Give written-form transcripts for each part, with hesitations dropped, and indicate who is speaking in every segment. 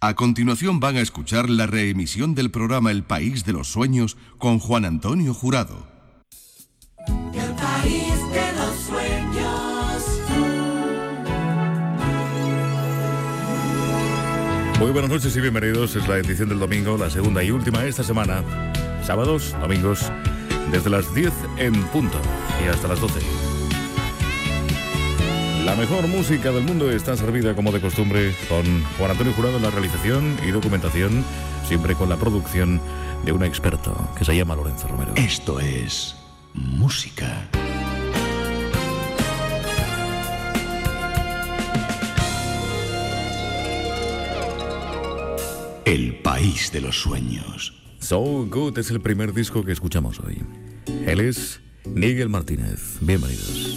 Speaker 1: A continuación van a escuchar la reemisión del programa El País de los Sueños con Juan Antonio Jurado.
Speaker 2: El País de los Sueños.
Speaker 3: Muy buenas noches y bienvenidos. Es la edición del domingo, la segunda y última esta semana. Sábados, domingos, desde las 10 en punto y hasta las 12. La mejor música del mundo está servida como de costumbre con Juan Antonio Jurado en la realización y documentación, siempre con la producción de un experto que se llama Lorenzo Romero.
Speaker 4: Esto es música. El País de los Sueños.
Speaker 3: So Good es el primer disco que escuchamos hoy. Él es Miguel Martínez. Bienvenidos.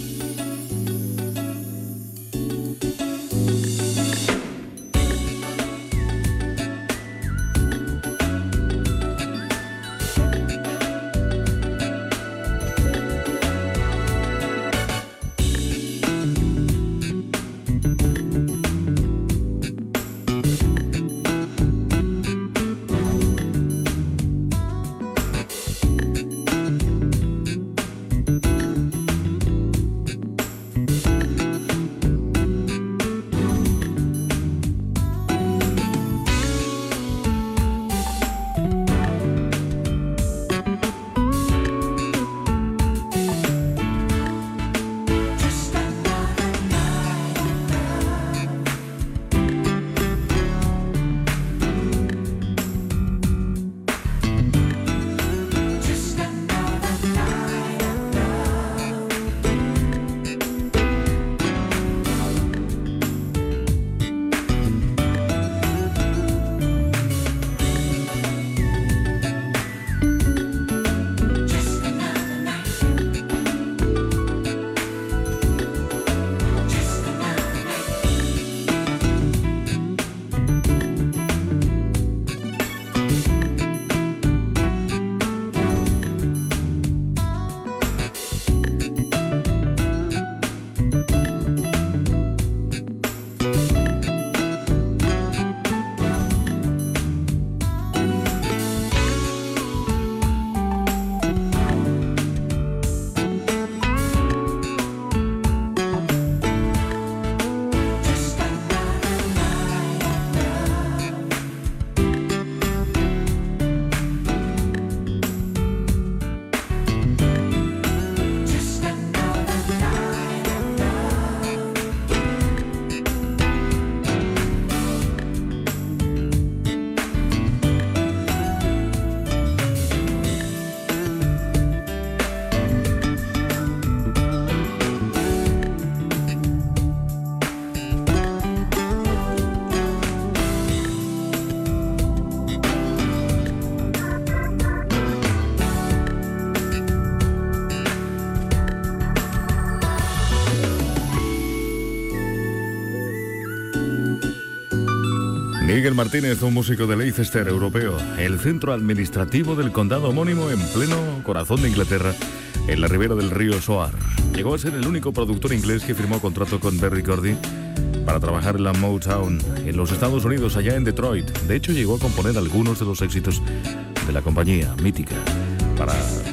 Speaker 3: Miguel Martínez, un músico de Leicester europeo, el centro administrativo del condado homónimo en pleno corazón de Inglaterra, en la ribera del río Soar. Llegó a ser el único productor inglés que firmó contrato con Berry Gordy para trabajar en la Motown en los Estados Unidos, allá en Detroit. De hecho, llegó a componer algunos de los éxitos de la compañía mítica para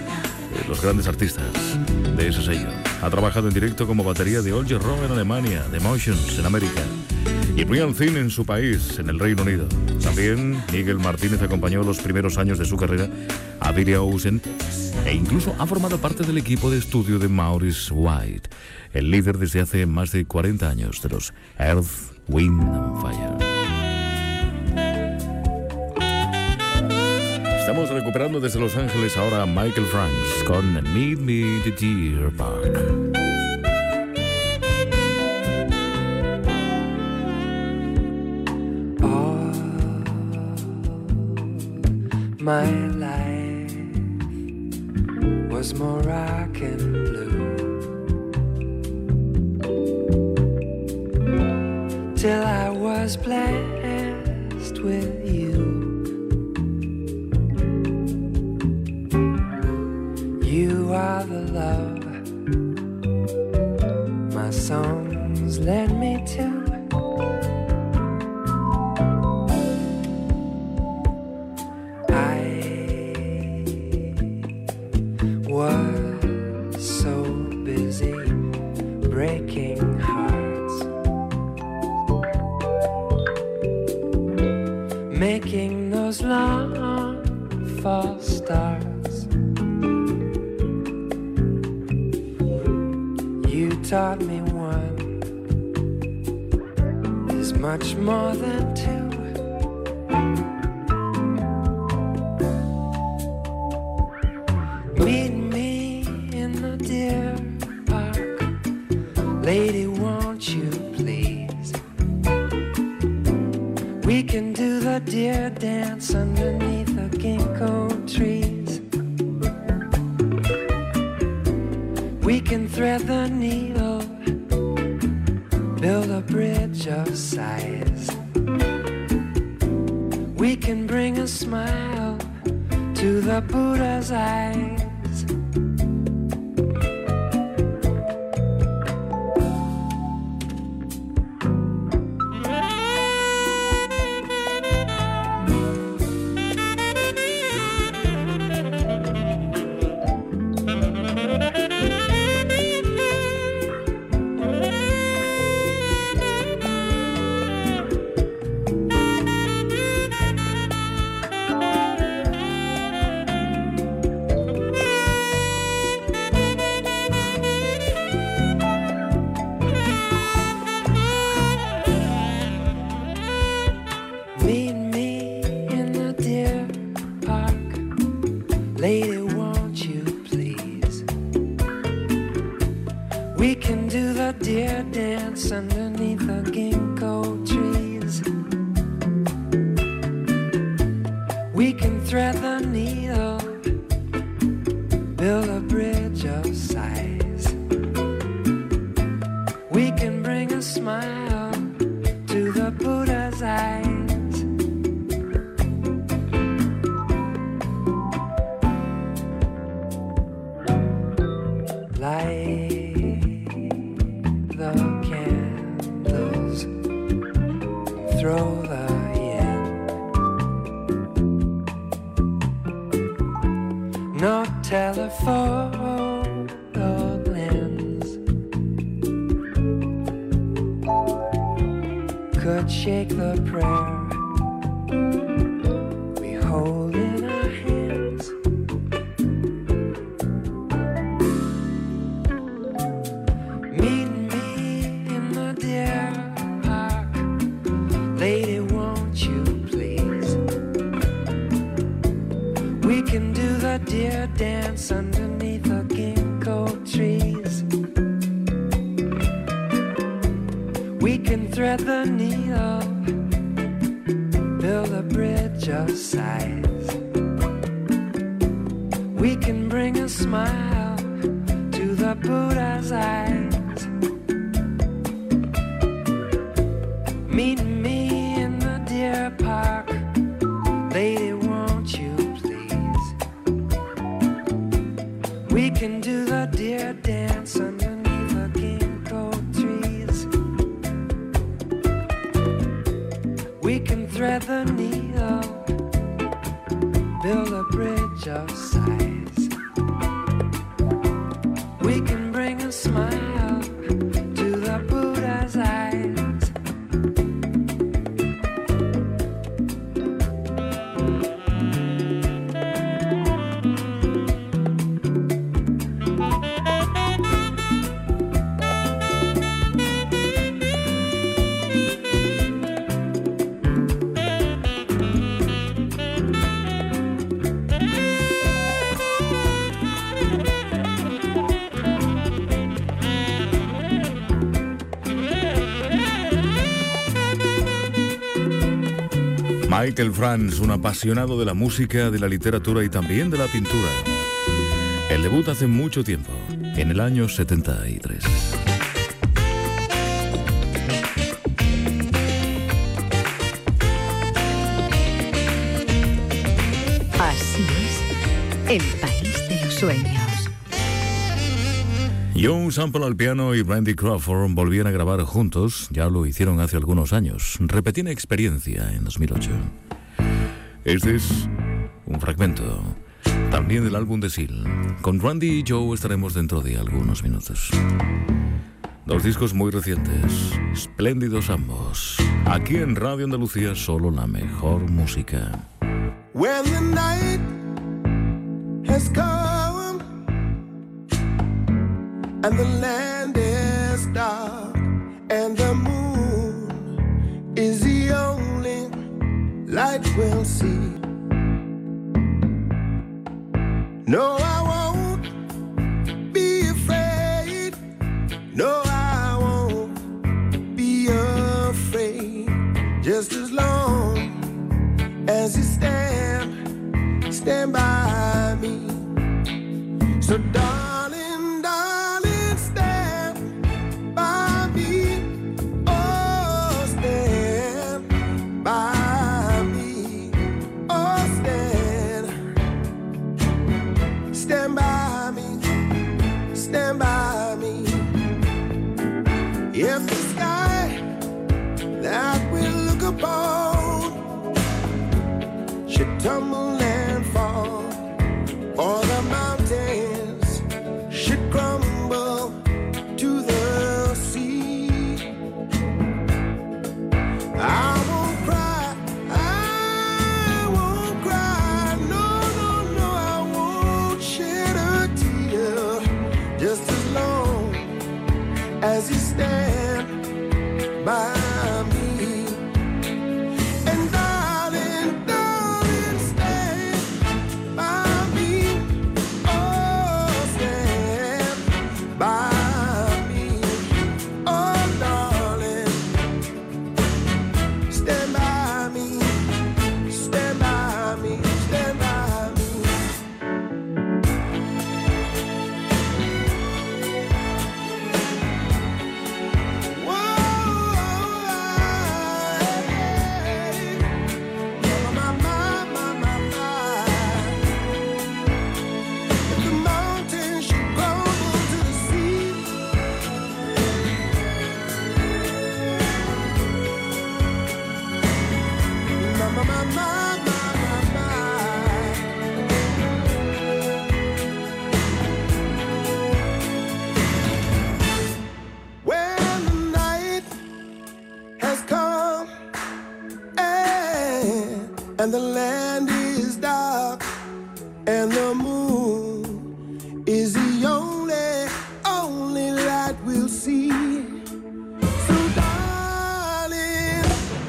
Speaker 3: los grandes artistas de ese sello. Ha trabajado en directo como batería de All Year Round en Alemania, The Motions en América y Brian Thin en su país, en el Reino Unido. También Miguel Martínez acompañó los primeros años de su carrera a Billy Ocean e incluso ha formado parte del equipo de estudio de Maurice White, el líder desde hace más de 40 años de los Earth, Wind and Fire. Estamos recuperando desde Los Ángeles ahora a Michael Franks con Meet Me at the Deer Park.
Speaker 5: My life was more rock and blue till I was blessed with you. You are the love my songs led me to. making those long false starts. You taught me one is much more than two. Meet me in the deer park, lady, won't you please? We can do the deer dance underneath the ginkgo trees. We can thread the needle, build a bridge of sighs. We can bring a smile to the Buddha's eyes. Lady, won't you please? We can do the deer dance underneath the ginkgo trees. We can thread the needle, build a bridge of sighs. We can bring a smile to the Buddha's eyes. Light the candles, throw the yen. No telephoto lens could shake the prayer we hold in our hands. Meet me in the deer park, lady, won't you please? We can do the deer dance underneath the ginkgo trees. We can thread the needle, build a bridge of sighs. We can bring a smile to the Buddha's eyes. Meet me in the deer park, lady, won't you please? We can do the deer dance underneath the ginkgo trees. We can thread the needle, build a bridge of sighs. We can bring a smile to the Buddha's eyes.
Speaker 3: Michael Franz, un apasionado de la música, de la literatura y también de la pintura. El debut hace mucho tiempo, en el año 73.
Speaker 6: Así es, el país de los sueños.
Speaker 3: John Sample al piano y Randy Crawford volvían a grabar juntos, ya lo hicieron hace algunos años. Repetían experiencia en 2008. Este es un fragmento, también del álbum de Seal. Con Randy y Joe estaremos dentro de algunos minutos. Dos discos muy recientes, espléndidos ambos. Aquí en Radio Andalucía, solo la mejor música.
Speaker 7: When the night has come and the land is dark and the moon is the only light we'll see. No, I won't be afraid. No, I won't be afraid. Just as long as you stand by me. So darling, darling, stand by me. Oh, stand by me. Oh, stand by me. Stand by me. If the sky that we look upon should tumble and fall, or the mountains should crumble to the sea, I won't cry, no, no, no, I won't shed a tear, just as long as you stand by me. And darling, darling, stand by me. Oh, stand by me. Oh, darling, stand by me. Stand by me. Stand by me. If the mountains should crumble to the sea, when the night has come and the land is dark and the moon is the only light we'll see. So darling,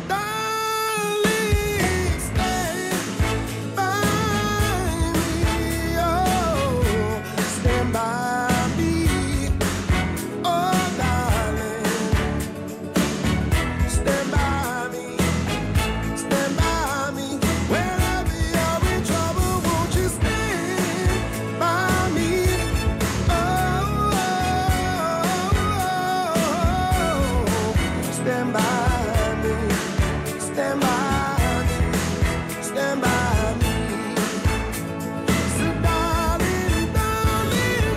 Speaker 7: darling, stand by me. Oh, stand by me. Oh, darling, stand by me. Stand by me. Wherever you're in trouble, won't you stand by me? Oh, stand by me. Stand by me. Stand by me. So darling, darling,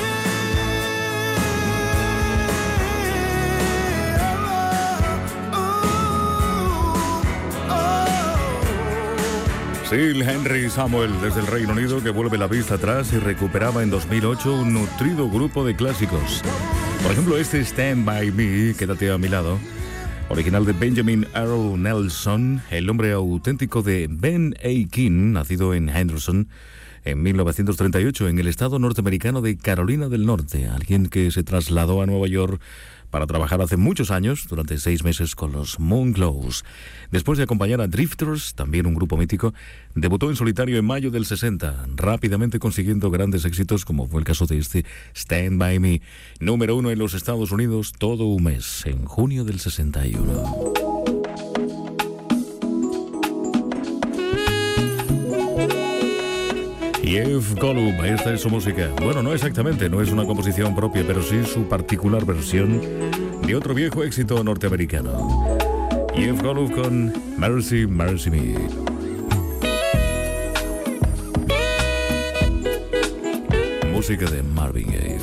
Speaker 3: Sir Henry Samuel, desde el Reino Unido, que vuelve la vista atrás y recuperaba en 2008 un nutrido grupo de clásicos. Por ejemplo, este Stand By Me, Quédate a mi lado, original de Benjamin Earl Nelson, el nombre auténtico de Ben A. King, nacido en Henderson en 1938, en el estado norteamericano de Carolina del Norte, alguien que se trasladó a Nueva York para trabajar hace muchos años, durante 6 meses, con los Moonglows. Después de acompañar a Drifters, también un grupo mítico, debutó en solitario en mayo del 60, rápidamente consiguiendo grandes éxitos, como fue el caso de este Stand By Me, número 1 en los Estados Unidos todo un mes, en junio del 61. Jeff Golub, esta es su música. Bueno, no exactamente, no es una composición propia, pero sí su particular versión de otro viejo éxito norteamericano. Jeff Golub con Mercy, Mercy Me. Música de Marvin Gaye.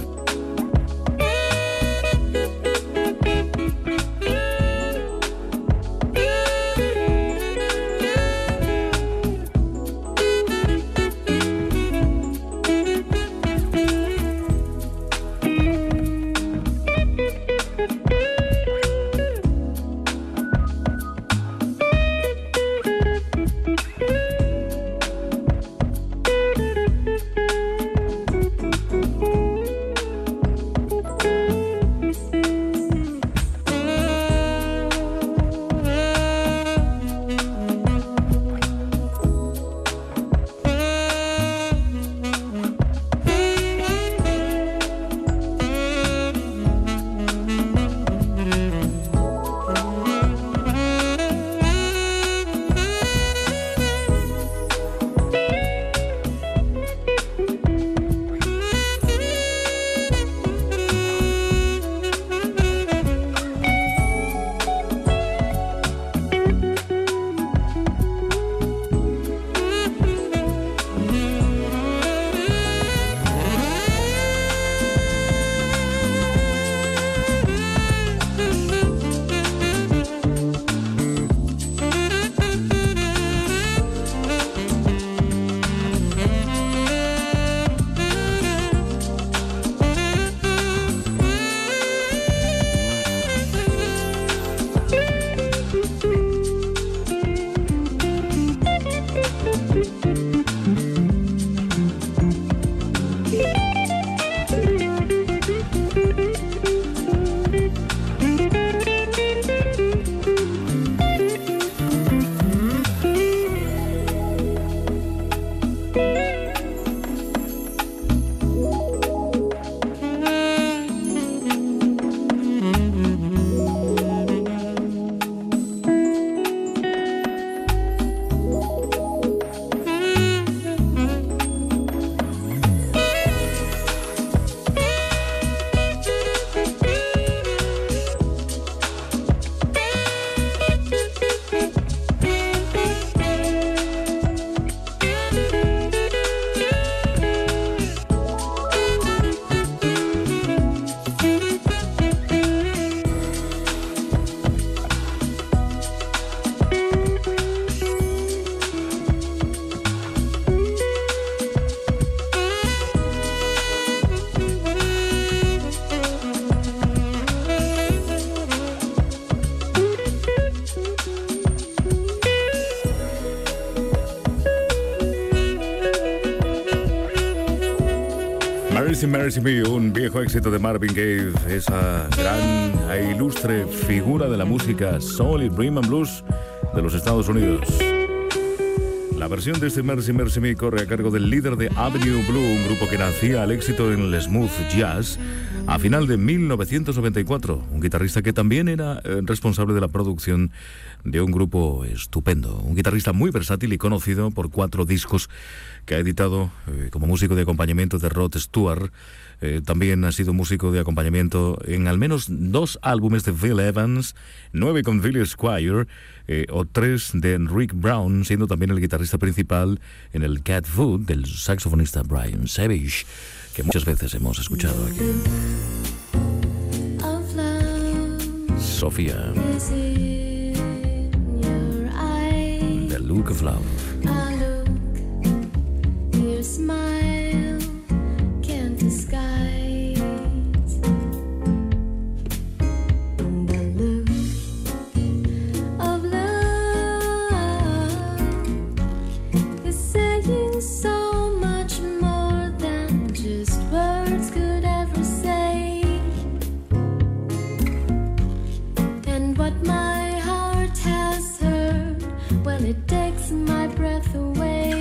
Speaker 3: Mercy Mercy Me, un viejo éxito de Marvin Gaye, esa gran e ilustre figura de la música soul y rhythm and blues de los Estados Unidos. La versión de este Mercy Mercy Me corre a cargo del líder de Avenue Blue, un grupo que nacía al éxito en el smooth jazz a final de 1994, un guitarrista que también era responsable de la producción de un grupo estupendo, un guitarrista muy versátil y conocido por 4 discos que ha editado como músico de acompañamiento de Rod Stewart. También ha sido músico de acompañamiento en al menos 2 álbumes de Phil Evans, 9 con Billy Squier, o 3 de Rick Brown, siendo también el guitarrista principal en el Cat Food del saxofonista Brian Savage, que muchas veces hemos escuchado aquí. Sofía, The Look of Love.
Speaker 8: Smile can't disguise the look of love is saying so much more than just words could ever say, and what my heart has heard, well, it takes my breath away.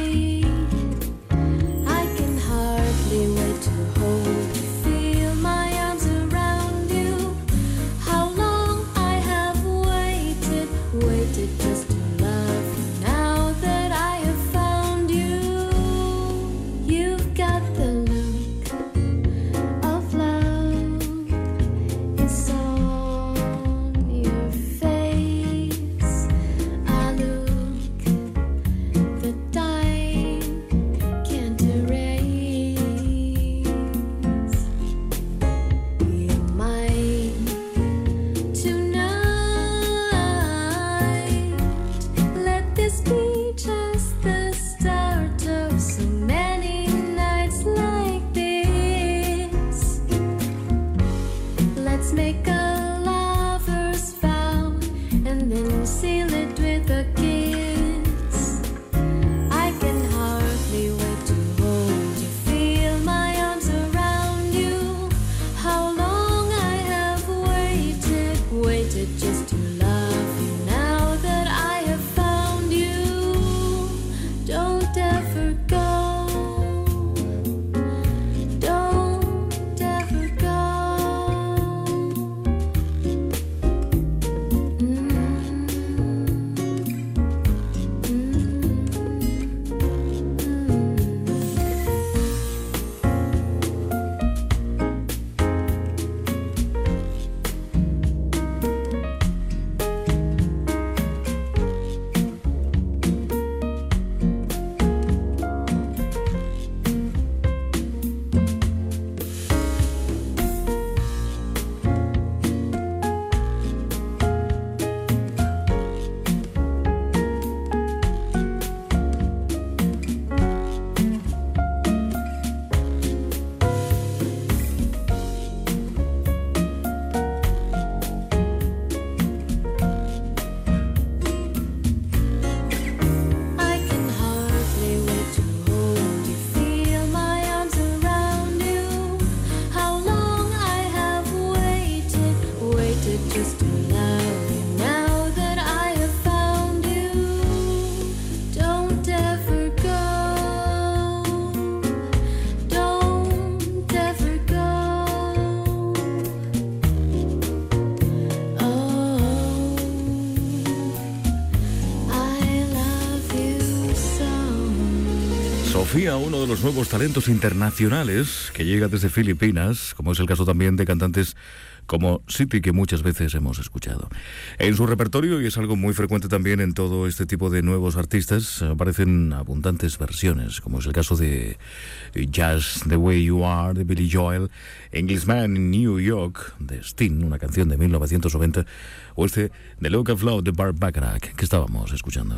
Speaker 8: Wait to hold you, feel my arms around you. How long I have waited, waited just to love you. Now that I have found you, you've got the look of love. It's on your face. I look that I can't erase. Make a lover's vow and then seal it with a kiss. I can hardly wait to hold you, feel my arms around you. How long I have waited, waited just to love you. Now that I have found you, don't ever go. Just
Speaker 3: Sofía, uno de los nuevos talentos internacionales que llega desde Filipinas, como es el caso también de cantantes como Siti, que muchas veces hemos escuchado. En su repertorio, y es algo muy frecuente también en todo este tipo de nuevos artistas, aparecen abundantes versiones, como es el caso de Just the Way You Are, de Billy Joel, Englishman in New York, de Sting, una canción de 1990, o The Look of Love, de Burt Bacharach, que estábamos escuchando.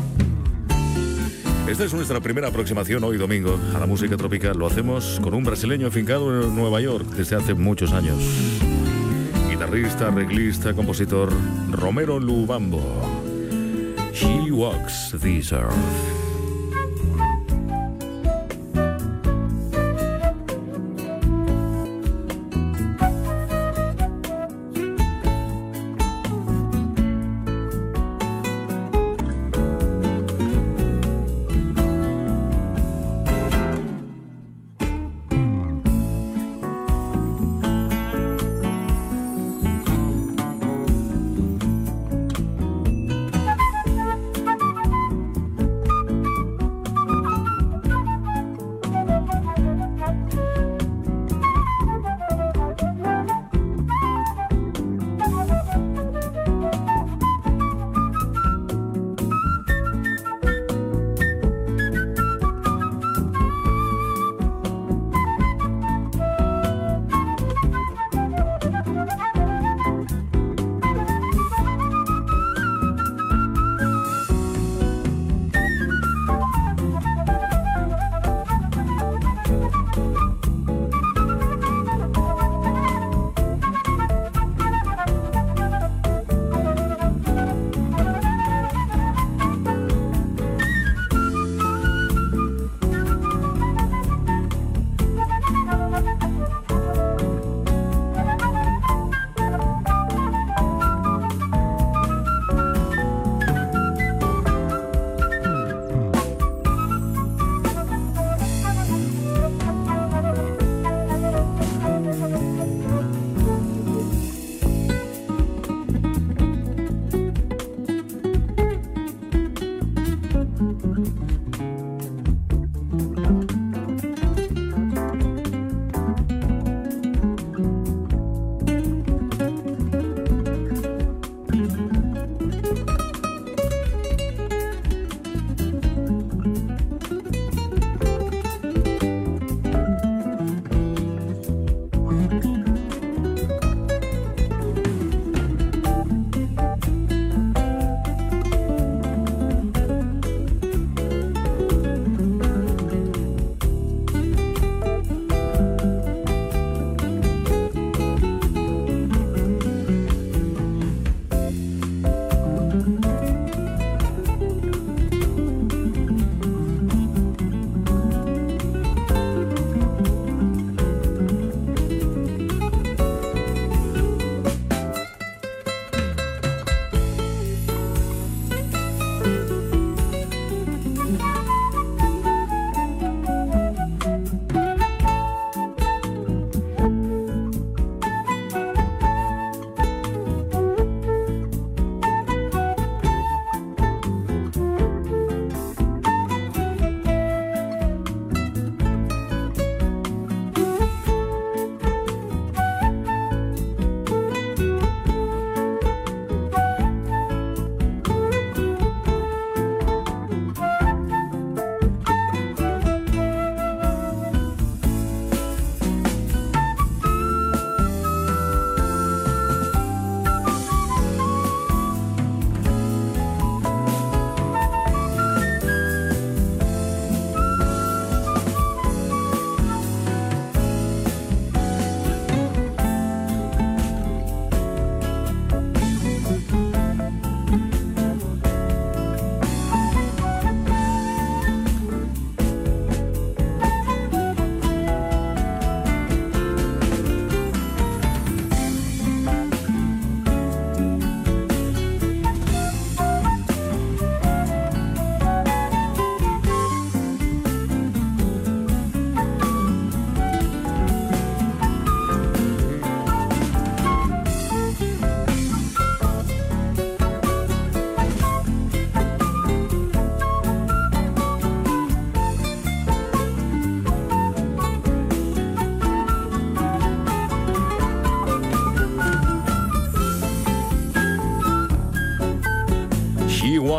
Speaker 3: Esta es nuestra primera aproximación hoy domingo a la música tropical. Lo hacemos con un brasileño afincado en Nueva York desde hace muchos años. Guitarrista, arreglista, compositor, Romero Lubambo. She Walks This Earth.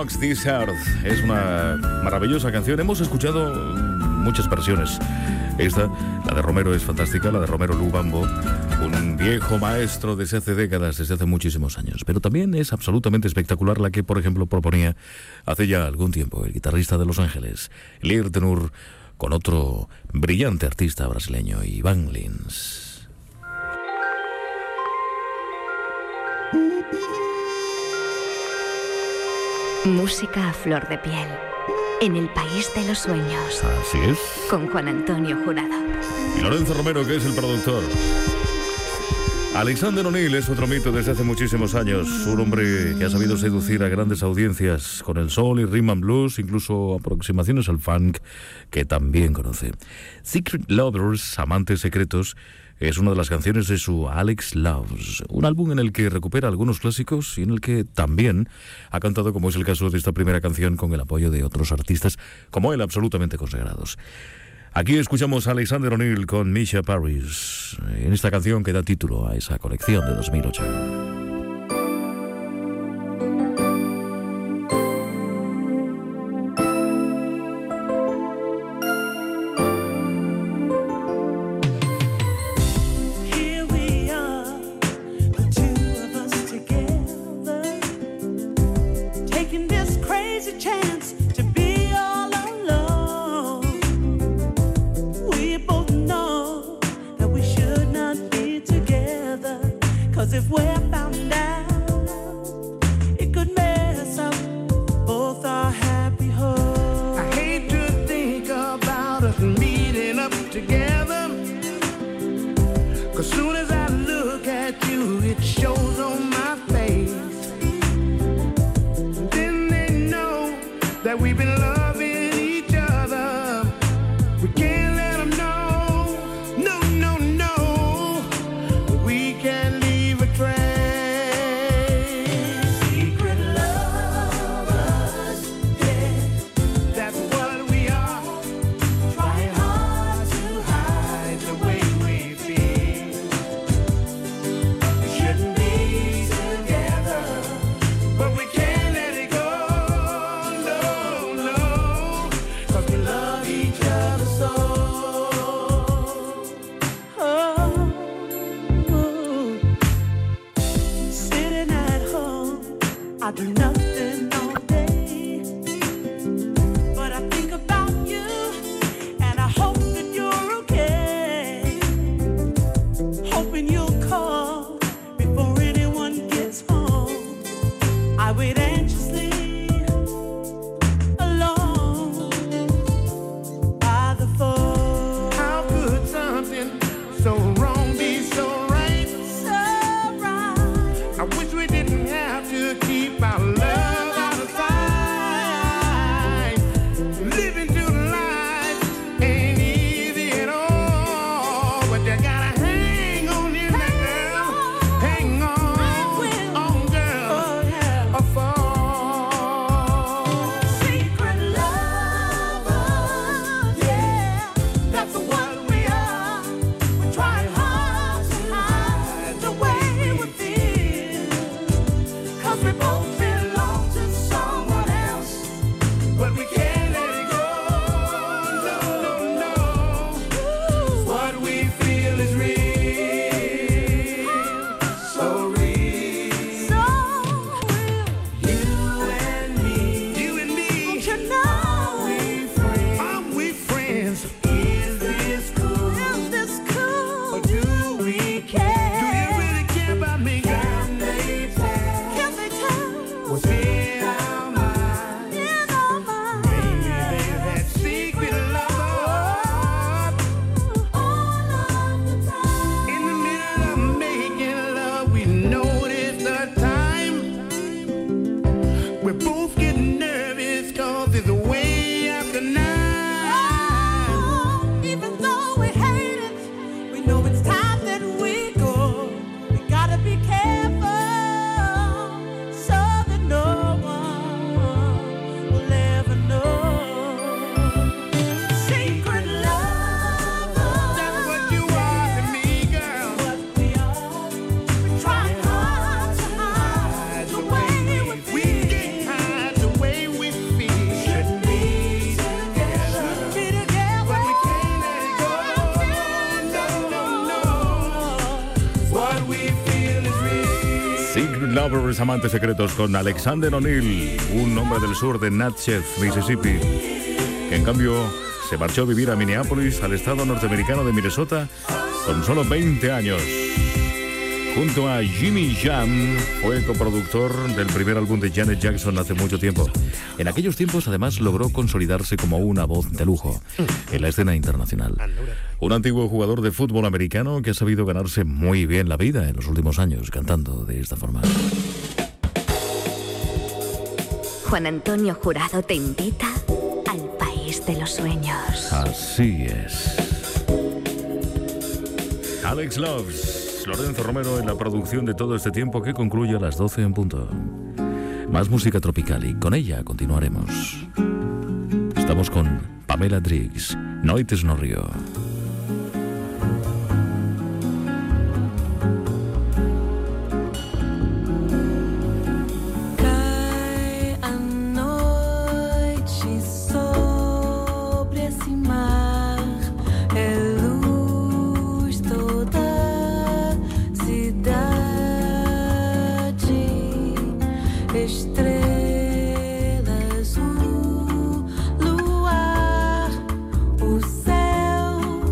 Speaker 3: Walks This Earth. Es una maravillosa canción. Hemos escuchado muchas versiones. Esta, la de Romero, es fantástica, la de Romero Lubambo, un viejo maestro desde hace décadas, desde hace muchísimos años. Pero también es absolutamente espectacular la que, por ejemplo, proponía hace ya algún tiempo el guitarrista de Los Ángeles, Lir Tenur, con otro brillante artista brasileño, Ivan Lins.
Speaker 6: Música a flor de piel, en el país de los sueños.
Speaker 3: Así es.
Speaker 6: Con Juan Antonio Jurado.
Speaker 3: Y Lorenzo Romero, que es el productor. Alexander O'Neill es otro mito desde hace muchísimos años. Un hombre que ha sabido seducir a grandes audiencias con el soul y rhythm and blues, incluso aproximaciones al funk, que también conoce. Secret Lovers, Amantes Secretos, es una de las canciones de su Alex Loves, un álbum en el que recupera algunos clásicos y en el que también ha cantado, como es el caso de esta primera canción, con el apoyo de otros artistas como él, absolutamente consagrados. Aquí escuchamos a Alexander O'Neill con Misha Paris, en esta canción que da título a esa colección de 2008.
Speaker 2: If we're found out, it could mess up both our happy homes.
Speaker 7: I hate to think about us meeting up together, 'cause soon as I look at you, it shows on my face. Then they know that we've been loving each other. We can't let them know, no, no, no. We can't leave a trace. Secret lovers, yeah, that's what we are. Trying hard to hide the way we feel. We shouldn't be together, but we can't let it go. No, no.
Speaker 3: Lovers, amantes secretos, con Alexander O'Neill, un hombre del sur de Natchez, Mississippi, que en cambio se marchó a vivir a Minneapolis, al estado norteamericano de Minnesota, con solo 20 años. Junto a Jimmy Jam, fue coproductor del primer álbum de Janet Jackson hace mucho tiempo. En aquellos tiempos, además, logró consolidarse como una voz de lujo en la escena internacional. Un antiguo jugador de fútbol americano que ha sabido ganarse muy bien la vida en los últimos años, cantando de esta forma.
Speaker 6: Juan Antonio Jurado te invita al país de los sueños.
Speaker 3: Así es. Alex Loves. Lorenzo Romero en la producción de todo este tiempo, que concluye a las 12 en punto. Más música tropical y con ella continuaremos. Estamos con Pamela Driggs, Noites no Río.
Speaker 2: Cai a noite sobre esse mar, é luz toda cidade, estrela azul, luar, o céu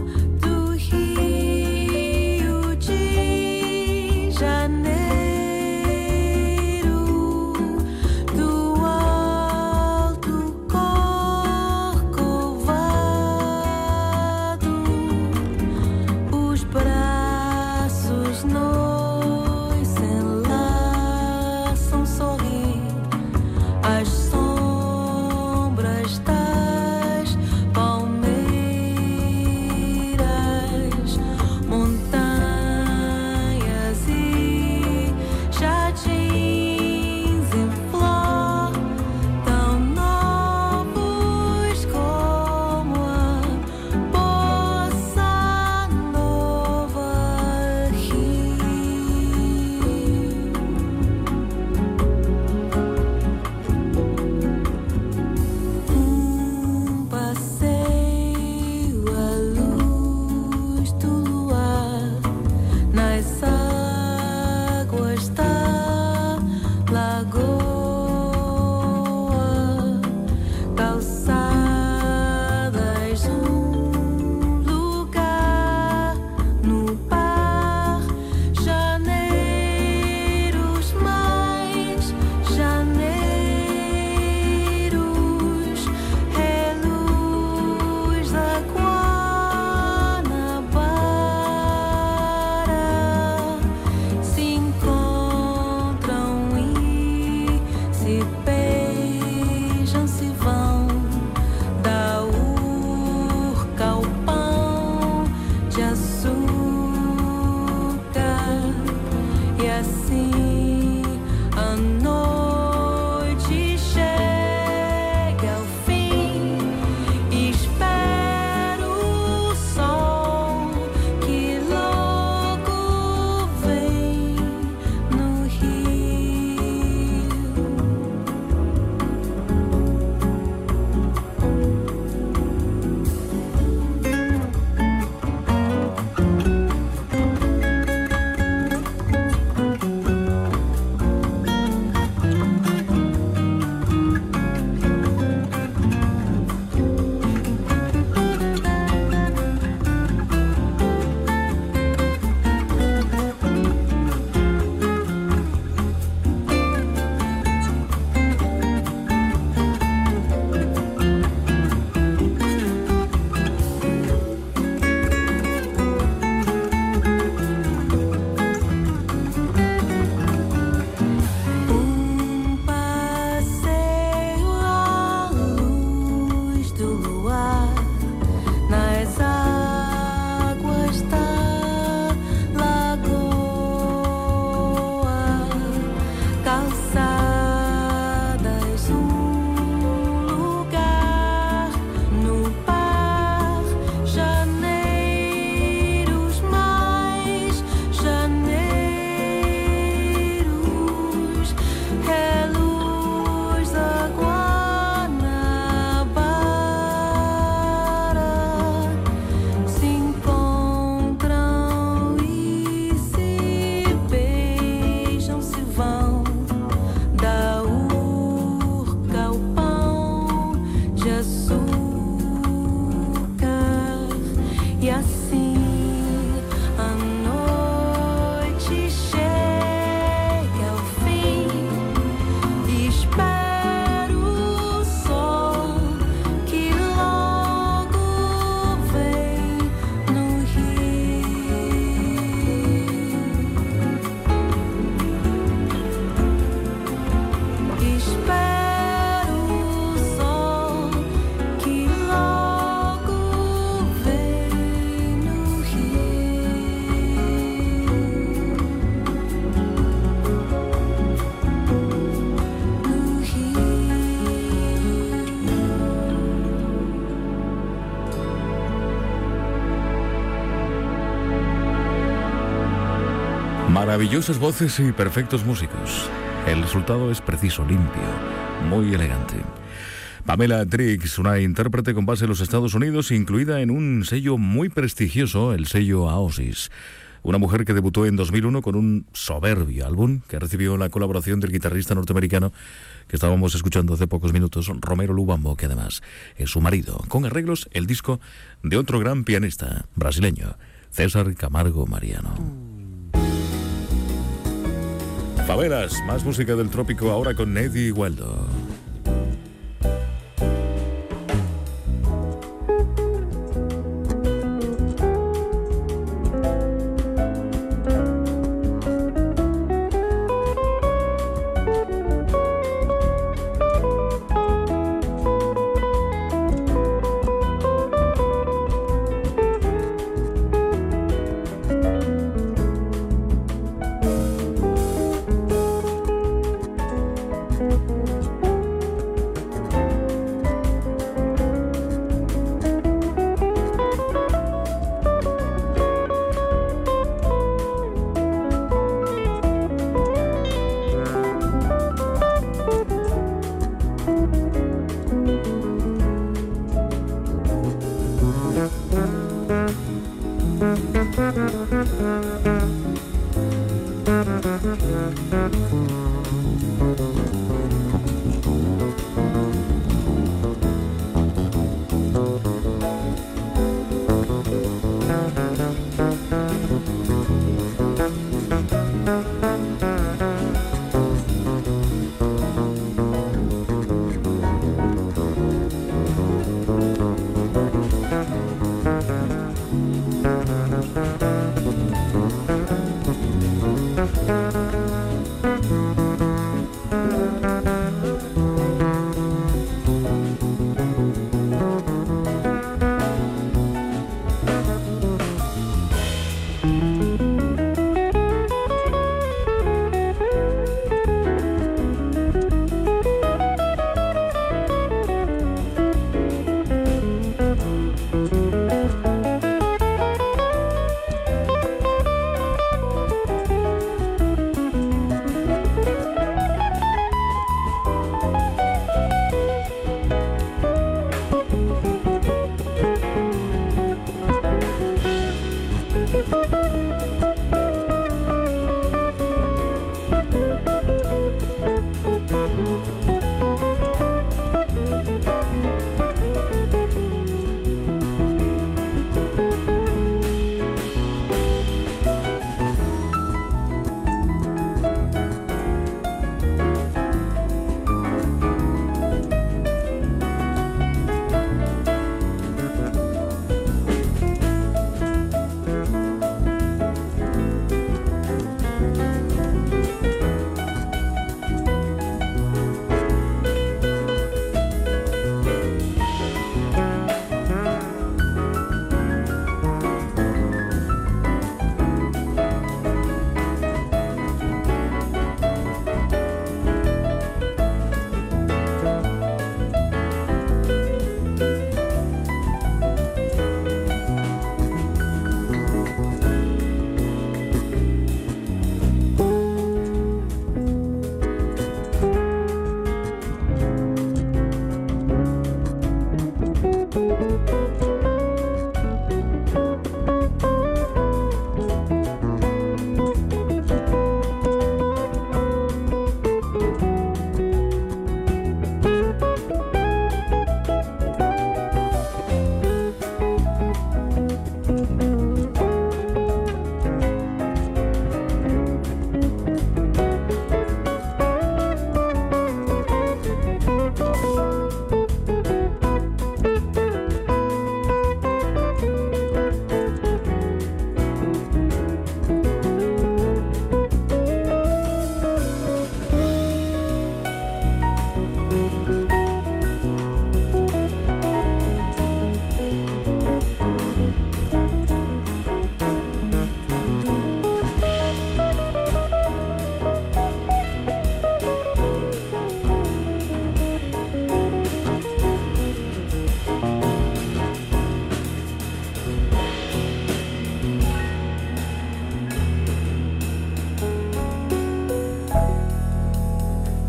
Speaker 2: açúcar e assim a noite chega ao fim e espero o sol que logo vem no rio. Espero o sol que logo vem no
Speaker 3: Maravillosas voces y perfectos músicos. El resultado es preciso, limpio, muy elegante. Pamela Trix, una intérprete con base en los Estados Unidos, incluida en un sello muy prestigioso, el sello Oasis. Una mujer que debutó en 2001 con un soberbio álbum que recibió la colaboración del guitarrista norteamericano que estábamos escuchando hace pocos minutos, Romero Lubambo, que además es su marido. Con arreglos, el disco de otro gran pianista brasileño, César Camargo Mariano. Favelas, más música del trópico ahora con Eddie Waldo.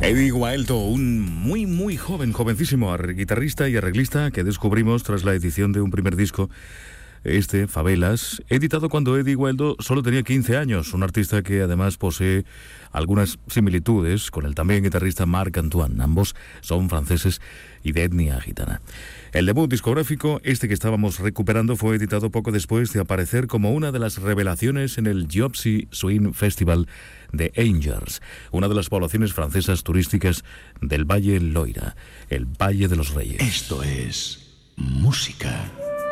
Speaker 3: Eddie Guaelto, un muy jovencísimo guitarrista y arreglista que descubrimos tras la edición de un primer disco, Favelas, editado cuando Eddie Guaelto solo tenía 15 años, un artista que además posee algunas similitudes con el también guitarrista Marc Antoine. Ambos son franceses y de etnia gitana. El debut discográfico, que estábamos recuperando, fue editado poco después de aparecer como una de las revelaciones en el Gypsy Swing Festival de Angers, una de las poblaciones francesas turísticas del Valle Loira, el Valle de los Reyes.
Speaker 4: Esto es música.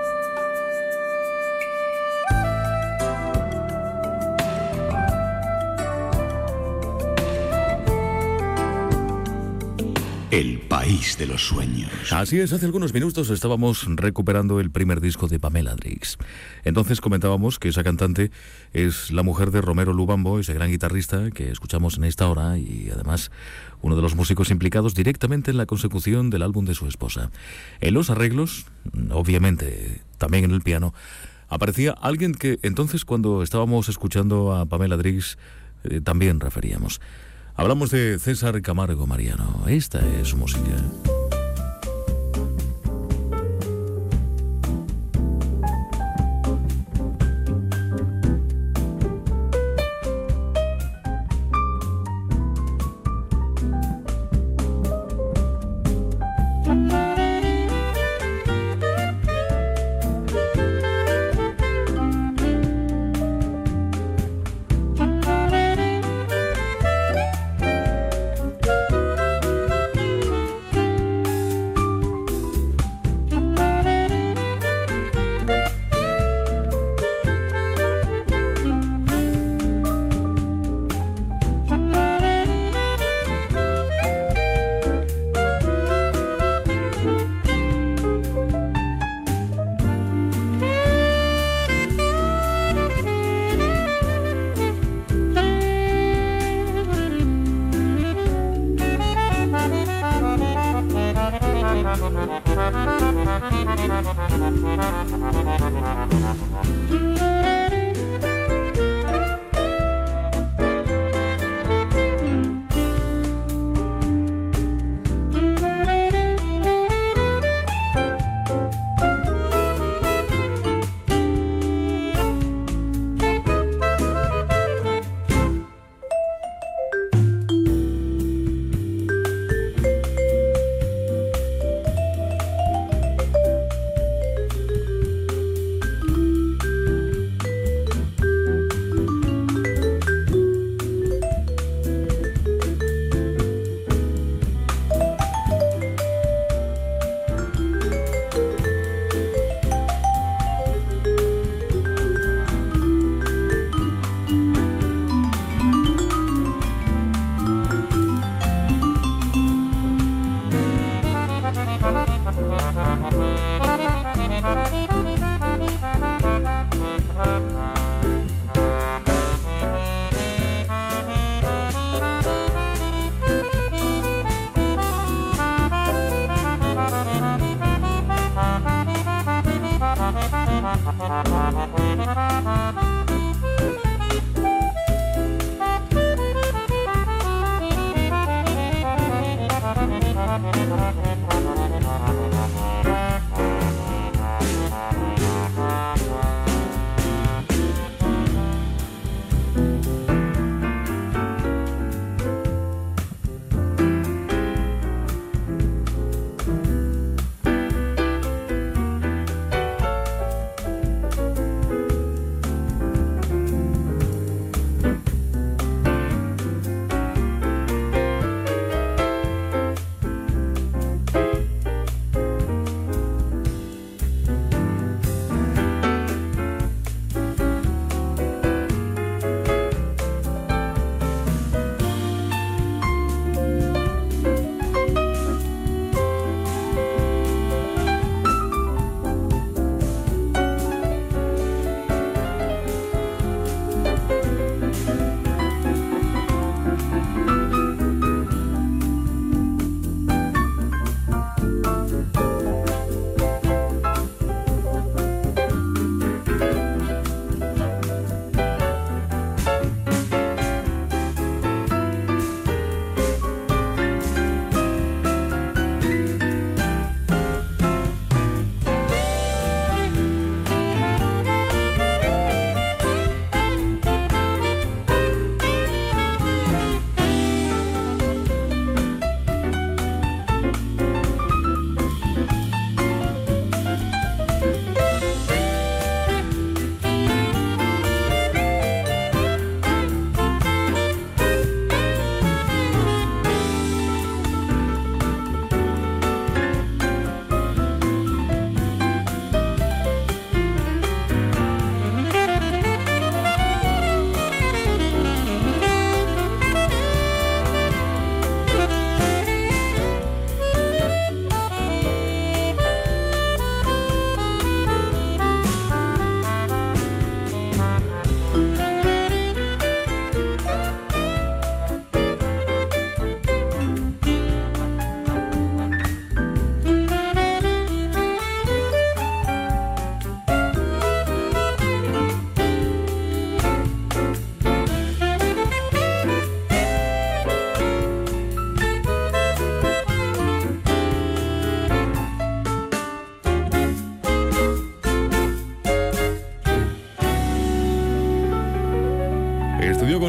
Speaker 4: El país de los sueños.
Speaker 3: Así es, hace algunos minutos estábamos recuperando el primer disco de Pamela Drix. Entonces comentábamos que esa cantante es la mujer de Romero Lubambo, ese gran guitarrista que escuchamos en esta hora y además uno de los músicos implicados directamente en la consecución del álbum de su esposa. En los arreglos, obviamente también en el piano, aparecía alguien que entonces cuando estábamos escuchando a Pamela Drix también referíamos. Hablamos de César Camargo Mariano. Esta es su música.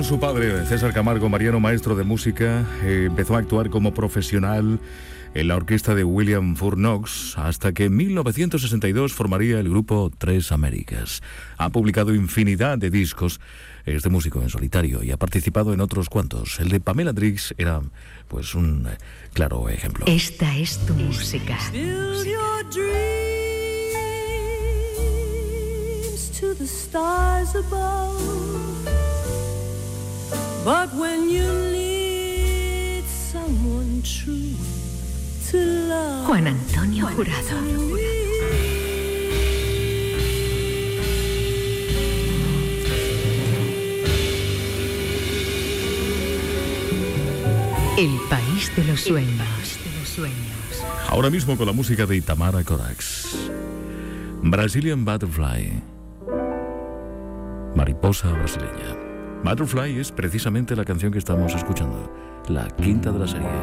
Speaker 3: con su padre, César Camargo Mariano, maestro de música. Empezó a actuar como profesional en la orquesta de William Furnox, hasta que en 1962 formaría el grupo Tres Américas. Ha publicado infinidad de discos. Este músico en solitario y ha participado en otros cuantos. El de Pamela Drix era, pues, un claro ejemplo.
Speaker 6: Esta es tu música.
Speaker 2: Build your dreams to the stars above. But when you need someone true to love,
Speaker 6: Juan Antonio Jurado. El país de los sueños.
Speaker 3: Ahora mismo con la música de Itamara Corax. Brazilian Butterfly. Mariposa brasileña. Butterfly es precisamente la canción que estamos escuchando, la quinta de la serie.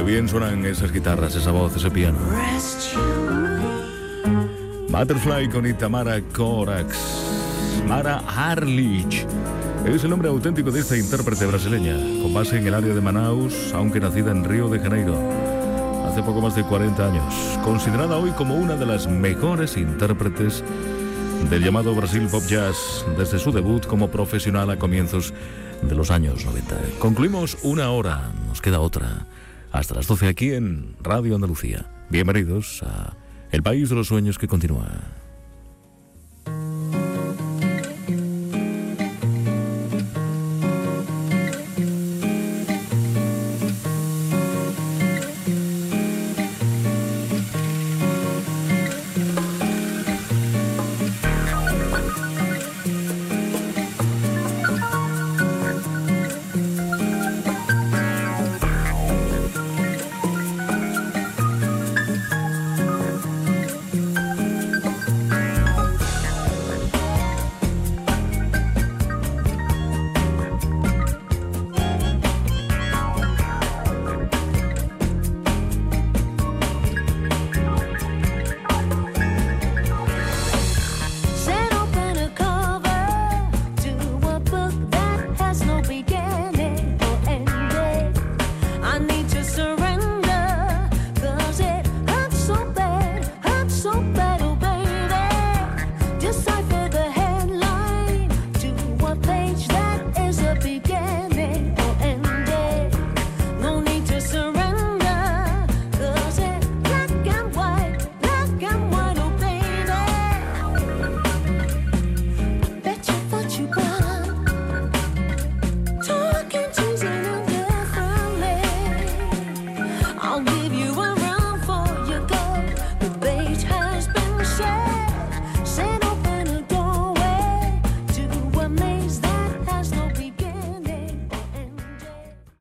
Speaker 3: bien suenan esas guitarras, esa voz, ese piano. Butterfly con Itamara Corax. Mara Harlich es el nombre auténtico de esta intérprete brasileña, con base en el área de Manaus, aunque nacida en Río de Janeiro hace poco más de 40 años. Considerada hoy como una de las mejores intérpretes del llamado Brasil Pop Jazz desde su debut como profesional a comienzos de los años 90. Concluimos una hora, nos queda otra, hasta las 12 aquí en Radio Andalucía. Bienvenidos a El País de los Sueños, que continúa.
Speaker 2: I'll give you